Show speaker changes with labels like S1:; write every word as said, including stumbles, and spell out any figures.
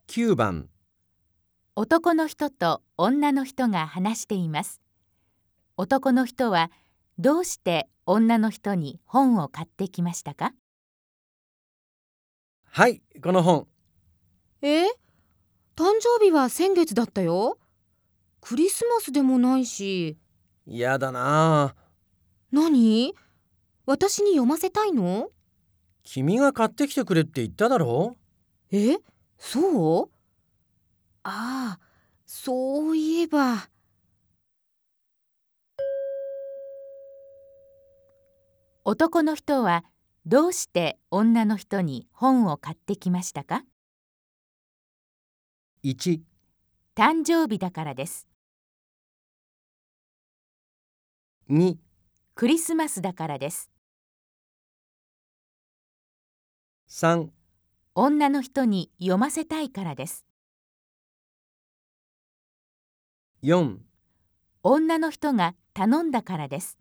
S1: きゅうばん。
S2: 男の人と女の人が話しています。男の人はどうして女の人に本を買ってきましたか？
S1: はい、この本。
S3: え？誕生日は先月だったよ。クリスマスでもないし。
S1: やだなあ。
S3: 何？私に読ませたいの？
S1: 君が買ってきてくれって言っただろう。
S3: え？そう？ああ、そういえば。
S2: 男の人はどうして女の人に本を買ってきましたか？
S1: いち、
S2: 誕生日だからです。
S1: に、
S2: クリスマスだからです。
S1: さん、
S2: 女の人に読ませたいからです。
S1: よん、
S2: 女の人が頼んだからです。